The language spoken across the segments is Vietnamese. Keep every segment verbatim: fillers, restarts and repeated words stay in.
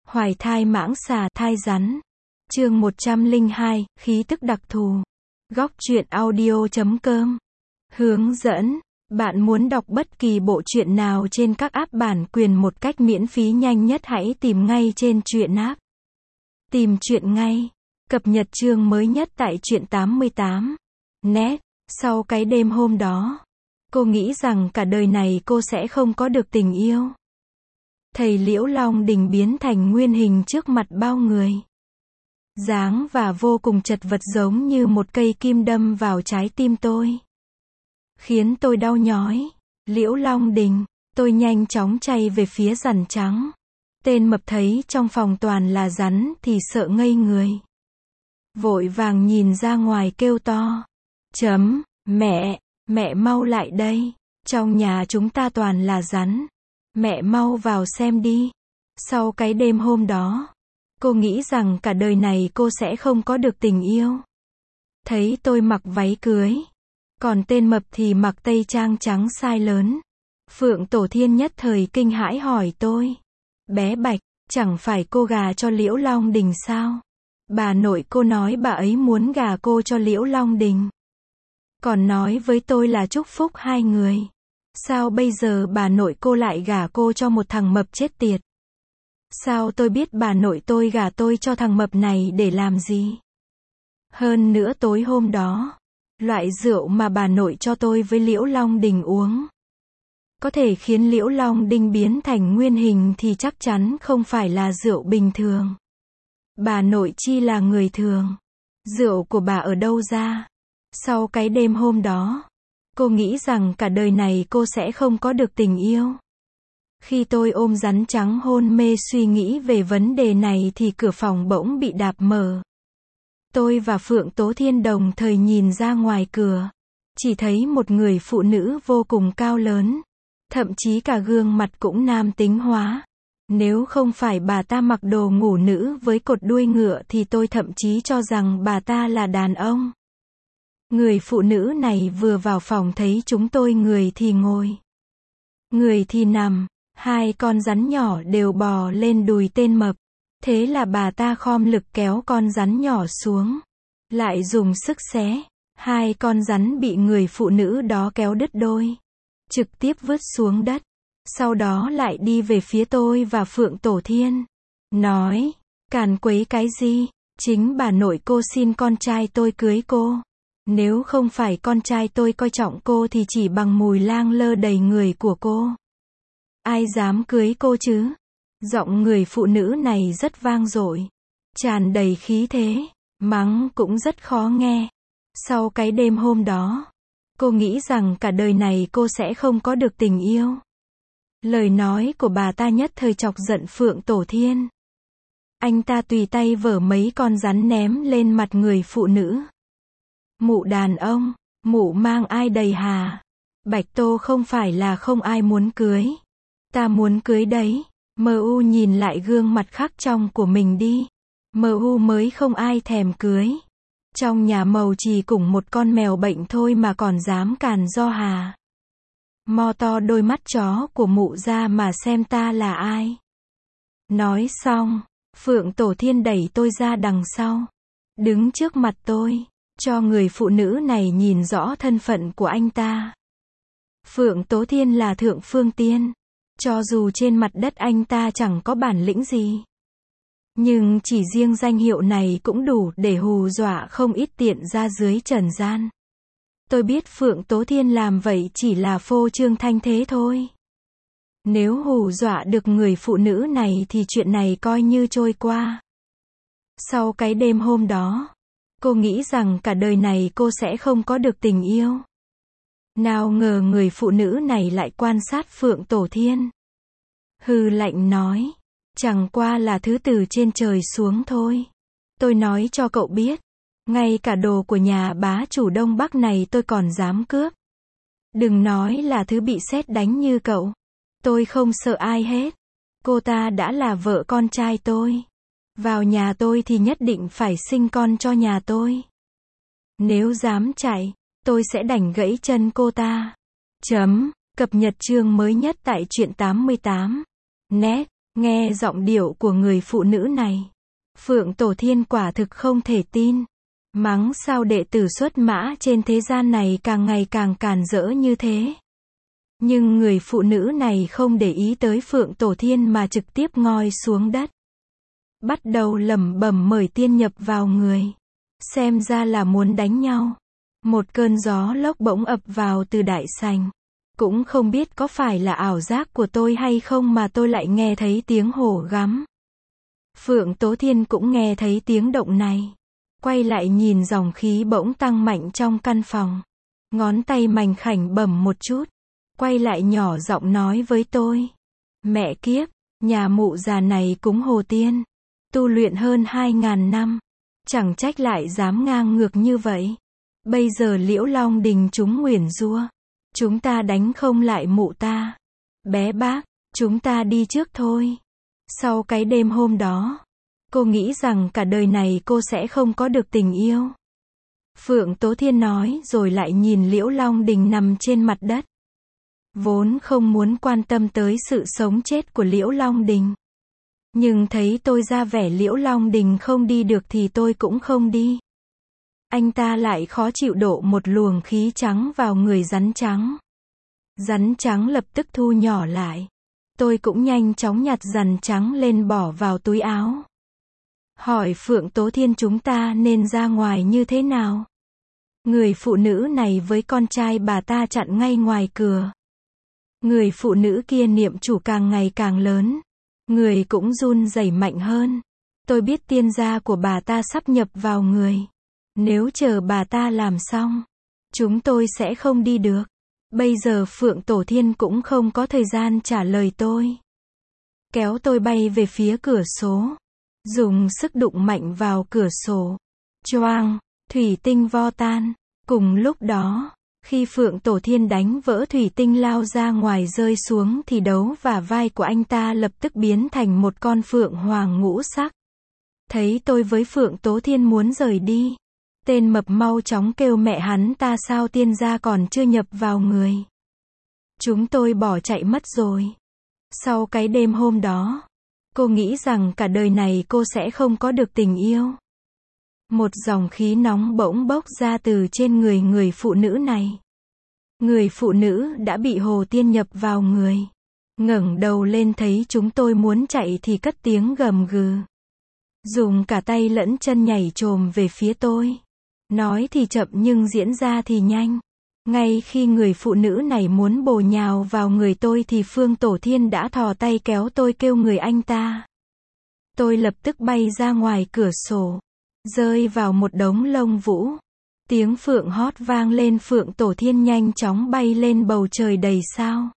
Hoài thai mãng xà, thai rắn. Chương một trăm lẻ hai, khí tức đặc thù. Góc truyện audio chấm com. Hướng dẫn. Bạn muốn đọc bất kỳ bộ truyện nào trên các app bản quyền một cách miễn phí nhanh nhất, hãy tìm ngay trên truyện app. Tìm truyện ngay. Cập nhật chương mới nhất tại truyện tám mươi tám. Net. Sau cái đêm hôm đó, cô nghĩ rằng cả đời này cô sẽ không có được tình yêu. Thầy Liễu Long Đình biến thành nguyên hình trước mặt bao người. Dáng và vô cùng chật vật, giống như một cây kim đâm vào trái tim tôi. Khiến tôi đau nhói. Liễu Long Đình. Tôi nhanh chóng chạy về phía rắn trắng. Tên mập thấy trong phòng toàn là rắn thì sợ ngây người. Vội vàng nhìn ra ngoài kêu to. Chấm, mẹ, mẹ mau lại đây. Trong nhà chúng ta toàn là rắn. Mẹ mau vào xem đi. Sau cái đêm hôm đó, cô nghĩ rằng cả đời này cô sẽ không có được tình yêu. Thấy tôi mặc váy cưới, còn tên mập thì mặc tây trang trắng size lớn. Phượng Tổ Thiên nhất thời kinh hãi hỏi tôi. Bé Bạch, chẳng phải cô gà cho Liễu Long Đình sao? Bà nội cô nói bà ấy muốn gà cô cho Liễu Long Đình. Còn nói với tôi là chúc phúc hai người. Sao bây giờ bà nội cô lại gả cô cho một thằng mập chết tiệt? Sao tôi biết bà nội tôi gả tôi cho thằng mập này để làm gì? Hơn nữa tối hôm đó, loại rượu mà bà nội cho tôi với Liễu Long Đình uống, có thể khiến Liễu Long Đình biến thành nguyên hình thì chắc chắn không phải là rượu bình thường. Bà nội chi là người thường. Rượu của bà ở đâu ra? Sau cái đêm hôm đó, cô nghĩ rằng cả đời này cô sẽ không có được tình yêu. Khi tôi ôm rắn trắng hôn mê suy nghĩ về vấn đề này thì cửa phòng bỗng bị đạp mở. Tôi và Phượng Tố Thiên đồng thời nhìn ra ngoài cửa. Chỉ thấy một người phụ nữ vô cùng cao lớn. Thậm chí cả gương mặt cũng nam tính hóa. Nếu không phải bà ta mặc đồ ngủ nữ với cột đuôi ngựa thì tôi thậm chí cho rằng bà ta là đàn ông. Người phụ nữ này vừa vào phòng thấy chúng tôi, người thì ngồi, người thì nằm, hai con rắn nhỏ đều bò lên đùi tên mập. Thế là bà ta khom lực kéo con rắn nhỏ xuống, lại dùng sức xé. Hai con rắn bị người phụ nữ đó kéo đứt đôi, trực tiếp vứt xuống đất. Sau đó lại đi về phía tôi và Phượng Tổ Thiên, nói, càn quấy cái gì? Chính bà nội cô xin con trai tôi cưới cô. Nếu không phải con trai tôi coi trọng cô thì chỉ bằng mùi lang lơ đầy người của cô, ai dám cưới cô chứ? Giọng người phụ nữ này rất vang dội, tràn đầy khí thế, mắng cũng rất khó nghe. Sau cái đêm hôm đó, cô nghĩ rằng cả đời này cô sẽ không có được tình yêu. Lời nói của bà ta nhất thời chọc giận Phượng Tổ Thiên. Anh ta tùy tay vở mấy con rắn ném lên mặt người phụ nữ. Mụ đàn ông, mụ mang ai đầy hà? Bạch Tô không phải là không ai muốn cưới. Ta muốn cưới đấy. Mờ u nhìn lại gương mặt khác trong của mình đi. Mờ u mới không ai thèm cưới. Trong nhà màu chỉ cùng một con mèo bệnh thôi mà còn dám càn do hà. Mo to đôi mắt chó của mụ ra mà xem ta là ai. Nói xong, Phượng Tổ Thiên đẩy tôi ra đằng sau, đứng trước mặt tôi, cho người phụ nữ này nhìn rõ thân phận của anh ta. Phượng Tố Thiên là thượng phương tiên. Cho dù trên mặt đất anh ta chẳng có bản lĩnh gì, nhưng chỉ riêng danh hiệu này cũng đủ để hù dọa không ít tiện ra dưới trần gian. Tôi biết Phượng Tố Thiên làm vậy chỉ là phô trương thanh thế thôi. Nếu hù dọa được người phụ nữ này thì chuyện này coi như trôi qua. Sau cái đêm hôm đó, cô nghĩ rằng cả đời này cô sẽ không có được tình yêu. Nào ngờ người phụ nữ này lại quan sát Phượng Tổ Thiên. Hừ lạnh nói, chẳng qua là thứ từ trên trời xuống thôi. Tôi nói cho cậu biết, ngay cả đồ của nhà bá chủ Đông Bắc này tôi còn dám cướp. Đừng nói là thứ bị sét đánh như cậu. Tôi không sợ ai hết. Cô ta đã là vợ con trai tôi. Vào nhà tôi thì nhất định phải sinh con cho nhà tôi. Nếu dám chạy, tôi sẽ đành gãy chân cô ta. Chấm. Cập nhật chương mới nhất tại truyện tám mươi tám. Net. Nghe giọng điệu của người phụ nữ này, Phượng Tổ Thiên quả thực không thể tin. Mắng sao đệ tử xuất mã trên thế gian này càng ngày càng càn rỡ như thế. Nhưng người phụ nữ này không để ý tới Phượng Tổ Thiên mà trực tiếp ngoi xuống đất. Bắt đầu lẩm bẩm mời tiên nhập vào người. Xem ra là muốn đánh nhau. Một cơn gió lốc bỗng ập vào từ đại sảnh. Cũng không biết có phải là ảo giác của tôi hay không mà tôi lại nghe thấy tiếng hổ gắm. Phượng Tố Thiên cũng nghe thấy tiếng động này. Quay lại nhìn dòng khí bỗng tăng mạnh trong căn phòng. Ngón tay mảnh khảnh bầm một chút. Quay lại nhỏ giọng nói với tôi. Mẹ kiếp, nhà mụ già này cúng hồ tiên. Tu luyện hơn hai ngàn năm. Chẳng trách lại dám ngang ngược như vậy. Bây giờ Liễu Long Đình chúng nguyền rủa. Chúng ta đánh không lại mụ ta. Bé bác, chúng ta đi trước thôi. Sau cái đêm hôm đó, cô nghĩ rằng cả đời này cô sẽ không có được tình yêu. Phượng Tố Thiên nói rồi lại nhìn Liễu Long Đình nằm trên mặt đất. Vốn không muốn quan tâm tới sự sống chết của Liễu Long Đình. Nhưng thấy tôi ra vẻ Liễu Long Đình không đi được thì tôi cũng không đi. Anh ta lại khó chịu đổ một luồng khí trắng vào người rắn trắng. Rắn trắng lập tức thu nhỏ lại. Tôi cũng nhanh chóng nhặt rắn trắng lên bỏ vào túi áo. Hỏi Phượng Tố Thiên chúng ta nên ra ngoài như thế nào? Người phụ nữ này với con trai bà ta chặn ngay ngoài cửa. Người phụ nữ kia niệm chủ càng ngày càng lớn. Người cũng run rẩy mạnh hơn. Tôi biết tiên gia của bà ta sắp nhập vào người. Nếu chờ bà ta làm xong, chúng tôi sẽ không đi được. Bây giờ Phượng Tổ Thiên cũng không có thời gian trả lời tôi. Kéo tôi bay về phía cửa sổ. Dùng sức đụng mạnh vào cửa sổ. Choang, thủy tinh vo tan. Cùng lúc đó, khi Phượng Tổ Thiên đánh vỡ thủy tinh lao ra ngoài rơi xuống thì đấu và vai của anh ta lập tức biến thành một con phượng hoàng ngũ sắc. Thấy tôi với Phượng Tố Thiên muốn rời đi. Tên mập mau chóng kêu mẹ hắn ta sao tiên gia còn chưa nhập vào người. Chúng tôi bỏ chạy mất rồi. Sau cái đêm hôm đó, cô nghĩ rằng cả đời này cô sẽ không có được tình yêu. Một dòng khí nóng bỗng bốc ra từ trên người người phụ nữ này. Người phụ nữ đã bị hồ tiên nhập vào người. Ngẩng đầu lên thấy chúng tôi muốn chạy thì cất tiếng gầm gừ. Dùng cả tay lẫn chân nhảy chồm về phía tôi. Nói thì chậm nhưng diễn ra thì nhanh. Ngay khi người phụ nữ này muốn bổ nhào vào người tôi thì Phương Tổ Thiên đã thò tay kéo tôi kêu người anh ta. Tôi lập tức bay ra ngoài cửa sổ. Rơi vào một đống lông vũ. Tiếng phượng hót vang lên Phượng Tổ Thiên nhanh chóng bay lên bầu trời đầy sao.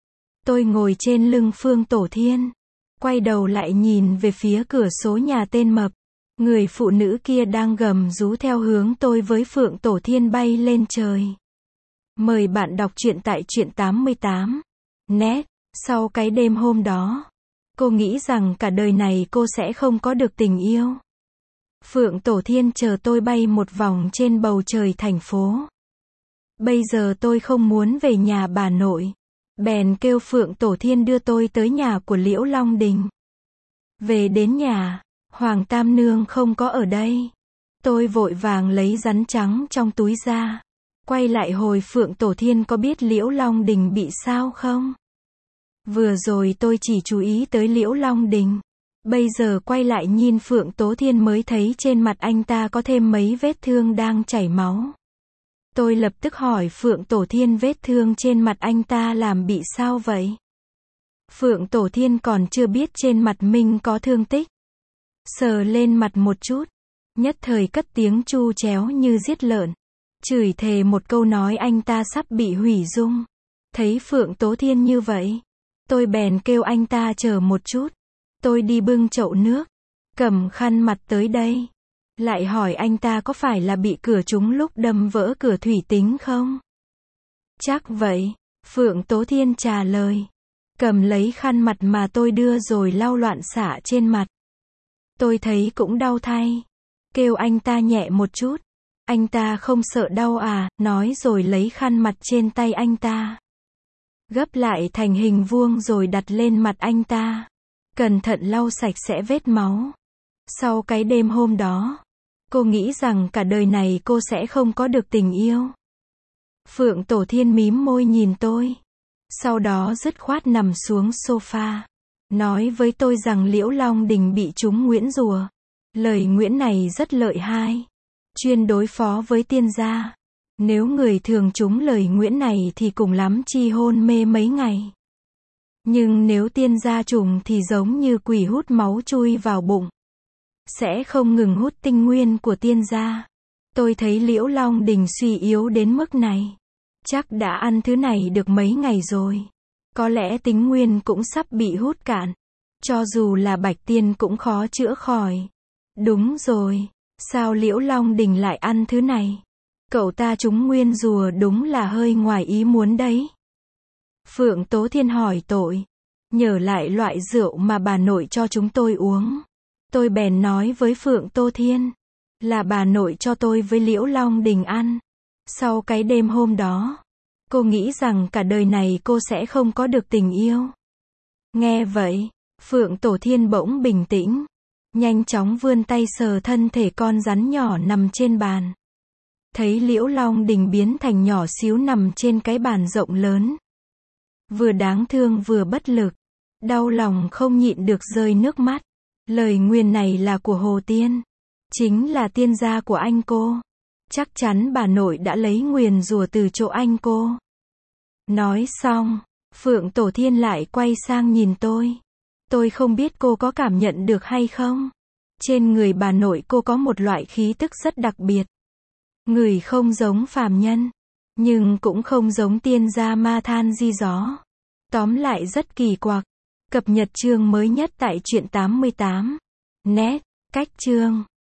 Tôi ngồi trên lưng Phương Tổ Thiên. Quay đầu lại nhìn về phía cửa sổ nhà tên mập. Người phụ nữ kia đang gầm rú theo hướng tôi với Phượng Tổ Thiên bay lên trời. Mời bạn đọc truyện tại truyện tám mươi tám net. Sau cái đêm hôm đó, cô nghĩ rằng cả đời này cô sẽ không có được tình yêu. Phượng Tổ Thiên chờ tôi bay một vòng trên bầu trời thành phố. Bây giờ tôi không muốn về nhà bà nội. Bèn kêu Phượng Tổ Thiên đưa tôi tới nhà của Liễu Long Đình. Về đến nhà, Hoàng Tam Nương không có ở đây. Tôi vội vàng lấy rắn trắng trong túi ra. Quay lại hồi Phượng Tổ Thiên có biết Liễu Long Đình bị sao không? Vừa rồi tôi chỉ chú ý tới Liễu Long Đình. Bây giờ quay lại nhìn Phượng Tố Thiên mới thấy trên mặt anh ta có thêm mấy vết thương đang chảy máu. Tôi lập tức hỏi Phượng Tổ Thiên vết thương trên mặt anh ta làm bị sao vậy? Phượng Tổ Thiên còn chưa biết trên mặt mình có thương tích. Sờ lên mặt một chút. Nhất thời cất tiếng chu chéo như giết lợn. Chửi thề một câu nói anh ta sắp bị hủy dung. Thấy Phượng Tố Thiên như vậy. Tôi bèn kêu anh ta chờ một chút. Tôi đi bưng chậu nước. Cầm khăn mặt tới đây. Lại hỏi anh ta có phải là bị cửa trúng lúc đâm vỡ cửa thủy tinh không? Chắc vậy. Phượng Tố Thiên trả lời. Cầm lấy khăn mặt mà tôi đưa rồi lau loạn xả trên mặt. Tôi thấy cũng đau thay. Kêu anh ta nhẹ một chút. Anh ta không sợ đau à, nói rồi lấy khăn mặt trên tay anh ta. Gấp lại thành hình vuông rồi đặt lên mặt anh ta. cẩn thận lau sạch sẽ vết máu. Sau cái đêm hôm đó, cô nghĩ rằng cả đời này cô sẽ không có được tình yêu. Phượng Tổ Thiên mím môi nhìn tôi. Sau đó dứt khoát nằm xuống sofa. Nói với tôi rằng Liễu Long Đình bị trúng Nguyễn Rùa. Lời Nguyễn này rất lợi hại. Chuyên đối phó với tiên gia. Nếu người thường trúng lời Nguyễn này thì cùng lắm chi hôn mê mấy ngày. Nhưng nếu tiên gia trùng thì giống như quỷ hút máu chui vào bụng. Sẽ không ngừng hút tinh nguyên của tiên gia. Tôi thấy Liễu Long Đình suy yếu đến mức này. Chắc đã ăn thứ này được mấy ngày rồi. Có lẽ tinh nguyên cũng sắp bị hút cạn. Cho dù là bạch tiên cũng khó chữa khỏi. Đúng rồi. Sao Liễu Long Đình lại ăn thứ này? Cậu ta trúng nguyên rùa đúng là hơi ngoài ý muốn đấy. Phượng Tố Thiên hỏi tội. Nhớ lại loại rượu mà bà nội cho chúng tôi uống. Tôi bèn nói với Phượng Tố Thiên. Là bà nội cho tôi với Liễu Long Đình ăn. Sau cái đêm hôm đó, cô nghĩ rằng cả đời này cô sẽ không có được tình yêu. Nghe vậy, Phượng Tổ Thiên bỗng bình tĩnh. Nhanh chóng vươn tay sờ thân thể con rắn nhỏ nằm trên bàn. Thấy Liễu Long Đình biến thành nhỏ xíu nằm trên cái bàn rộng lớn. Vừa đáng thương vừa bất lực. Đau lòng không nhịn được rơi nước mắt. Lời nguyền này là của Hồ Tiên. Chính là tiên gia của anh cô. Chắc chắn bà nội đã lấy nguyền rùa từ chỗ anh cô. Nói xong, Phượng Tổ Thiên lại quay sang nhìn tôi. Tôi không biết cô có cảm nhận được hay không. Trên người bà nội cô có một loại khí tức rất đặc biệt. Người không giống phàm nhân, nhưng cũng không giống tiên gia ma than di gió. Tóm lại rất kỳ quặc. Cập nhật chương mới nhất tại truyện tám mươi tám. Net, cách chương.